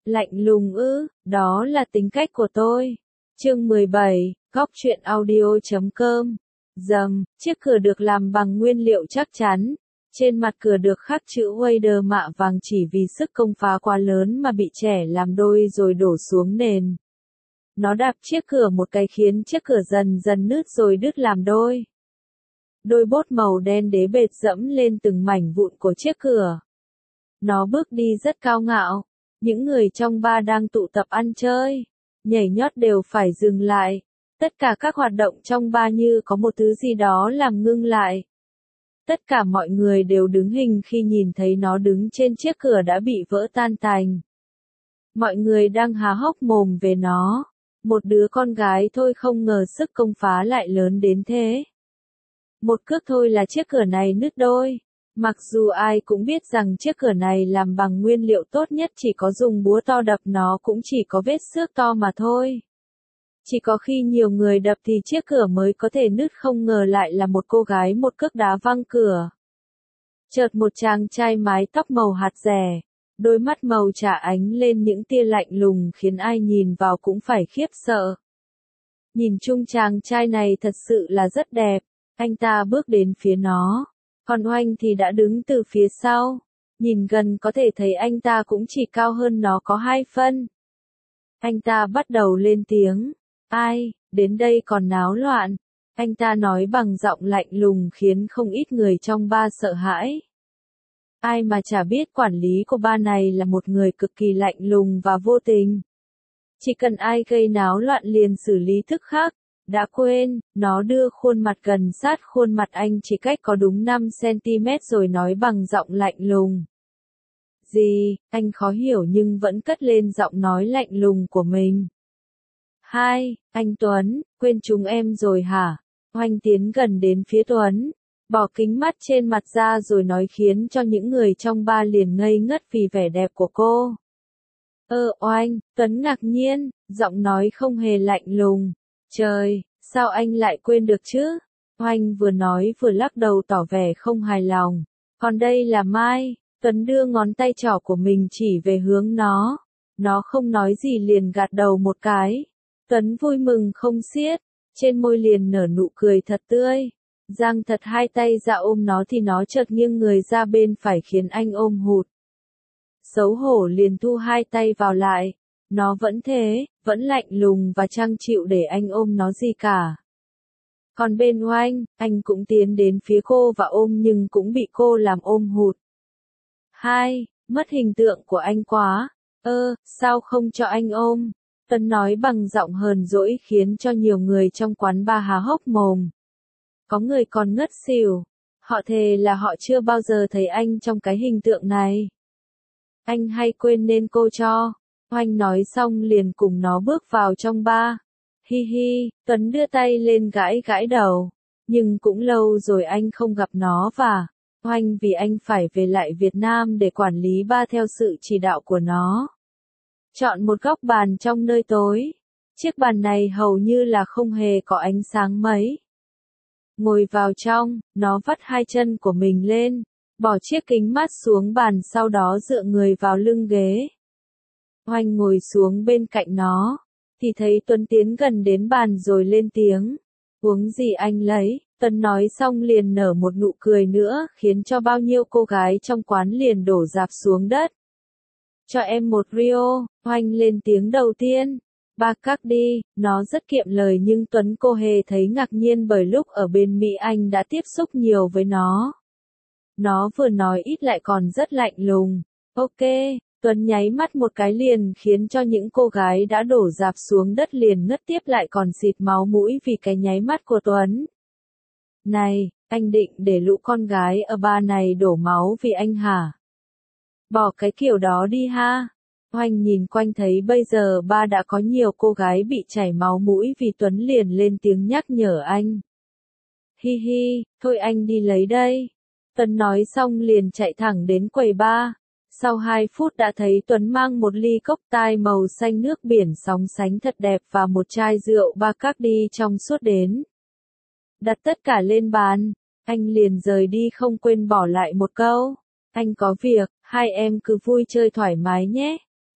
Lạnh lùng ư, đó là tính cách của tôi. Chương 17, Góc truyện audio.com. Chiếc cửa được làm bằng nguyên liệu chắc chắn. Trên mặt cửa được khắc chữ Wader mạ vàng chỉ vì sức công phá quá lớn mà bị trẻ làm đôi rồi đổ xuống nền. Nó đạp chiếc cửa một cái khiến chiếc cửa dần dần nứt rồi đứt làm đôi. Đôi bốt màu đen đế bệt dẫm lên từng mảnh vụn của chiếc cửa. Nó bước đi rất cao ngạo. Những người trong bar đang tụ tập ăn chơi, nhảy nhót đều phải dừng lại. Tất cả các hoạt động trong bar như có một thứ gì đó làm ngưng lại. Tất cả mọi người đều đứng hình khi nhìn thấy nó đứng trên chiếc cửa đã bị vỡ tan tành. Mọi người đang há hốc mồm về nó. Một đứa con gái thôi không ngờ sức công phá lại lớn đến thế. Một cước thôi là chiếc cửa này nứt đôi. Mặc dù ai cũng biết rằng chiếc cửa này làm bằng nguyên liệu tốt nhất, chỉ có dùng búa to đập nó cũng chỉ có vết xước to mà thôi. Chỉ có khi nhiều người đập thì chiếc cửa mới có thể nứt, không ngờ lại là một cô gái một cước đá văng cửa. Chợt một chàng trai mái tóc màu hạt rẻ, đôi mắt màu trà ánh lên những tia lạnh lùng khiến ai nhìn vào cũng phải khiếp sợ. Nhìn chung chàng trai này thật sự là rất đẹp, anh ta bước đến phía nó. Còn Oanh thì đã đứng từ phía sau. Nhìn gần có thể thấy anh ta cũng chỉ cao hơn nó có 2 phân. Anh ta bắt đầu lên tiếng. Ai, đến đây còn náo loạn. Anh ta nói bằng giọng lạnh lùng khiến không ít người trong bar sợ hãi. Ai mà chả biết quản lý của bar này là một người cực kỳ lạnh lùng và vô tình. Chỉ cần ai gây náo loạn liền xử lý tức khắc. Đã quên, nó đưa khuôn mặt gần sát khuôn mặt anh chỉ cách có đúng 5 cm rồi nói bằng giọng lạnh lùng. Gì, anh khó hiểu nhưng vẫn cất lên giọng nói lạnh lùng của mình. Hai, anh Tuấn, quên chúng em rồi hả? Oanh tiến gần đến phía Tuấn, bỏ kính mắt trên mặt ra rồi nói khiến cho những người trong bar liền ngây ngất vì vẻ đẹp của cô. Oanh, Tuấn ngạc nhiên, giọng nói không hề lạnh lùng. Trời, sao anh lại quên được chứ? Oanh vừa nói vừa lắc đầu tỏ vẻ không hài lòng. Còn đây là Mai. Tuấn đưa ngón tay trỏ của mình chỉ về hướng nó. Nó không nói gì liền gật đầu một cái. Tuấn vui mừng không xiết, trên môi liền nở nụ cười thật tươi. Giang thật hai tay ra ôm nó thì nó chợt nghiêng người ra bên phải khiến anh ôm hụt. Xấu hổ liền thu hai tay vào lại. Nó vẫn thế, vẫn lạnh lùng và chẳng chịu để anh ôm nó gì cả. Còn bên Oanh, anh cũng tiến đến phía cô và ôm nhưng cũng bị cô làm ôm hụt. Hai, mất hình tượng của anh quá. Sao không cho anh ôm? Tuấn nói bằng giọng hờn dỗi khiến cho nhiều người trong quán bar há hốc mồm. Có người còn ngất xỉu. Họ thề là họ chưa bao giờ thấy anh trong cái hình tượng này. Anh hay quên nên cô cho. Oanh nói xong liền cùng nó bước vào trong bar. Hi hi, Tuấn đưa tay lên gãi gãi đầu. Nhưng cũng lâu rồi anh không gặp nó và Oanh vì anh phải về lại Việt Nam để quản lý bar theo sự chỉ đạo của nó. Chọn một góc bàn trong nơi tối. Chiếc bàn này hầu như là không hề có ánh sáng mấy. Ngồi vào trong, nó vắt hai chân của mình lên, bỏ chiếc kính mát xuống bàn sau đó dựa người vào lưng ghế. Oanh ngồi xuống bên cạnh nó, thì thấy Tuấn tiến gần đến bàn rồi lên tiếng. Uống gì anh lấy? Tuấn nói xong liền nở một nụ cười nữa khiến cho bao nhiêu cô gái trong quán liền đổ rạp xuống đất. Cho em một Rio, Oanh lên tiếng đầu tiên. Bacardi, nó rất kiệm lời nhưng Tuấn cô hề thấy ngạc nhiên bởi lúc ở bên Mỹ anh đã tiếp xúc nhiều với nó. Nó vừa nói ít lại còn rất lạnh lùng. Ok. Tuấn nháy mắt một cái liền khiến cho những cô gái đã đổ rạp xuống đất liền ngất tiếp lại còn xịt máu mũi vì cái nháy mắt của Tuấn. Này, anh định để lũ con gái ở bar này đổ máu vì anh hả? Bỏ cái kiểu đó đi ha. Oanh nhìn quanh thấy bây giờ bar đã có nhiều cô gái bị chảy máu mũi vì Tuấn liền lên tiếng nhắc nhở anh. Hi hi, thôi anh đi lấy đây. Tuấn nói xong liền chạy thẳng đến quầy bar. Sau 2 phút đã thấy Tuấn mang một ly cốc tai màu xanh nước biển sóng sánh thật đẹp và một chai rượu Bacardi trong suốt đến. Đặt tất cả lên bàn, anh liền rời đi không quên bỏ lại một câu. Anh có việc, hai em cứ vui chơi thoải mái nhé.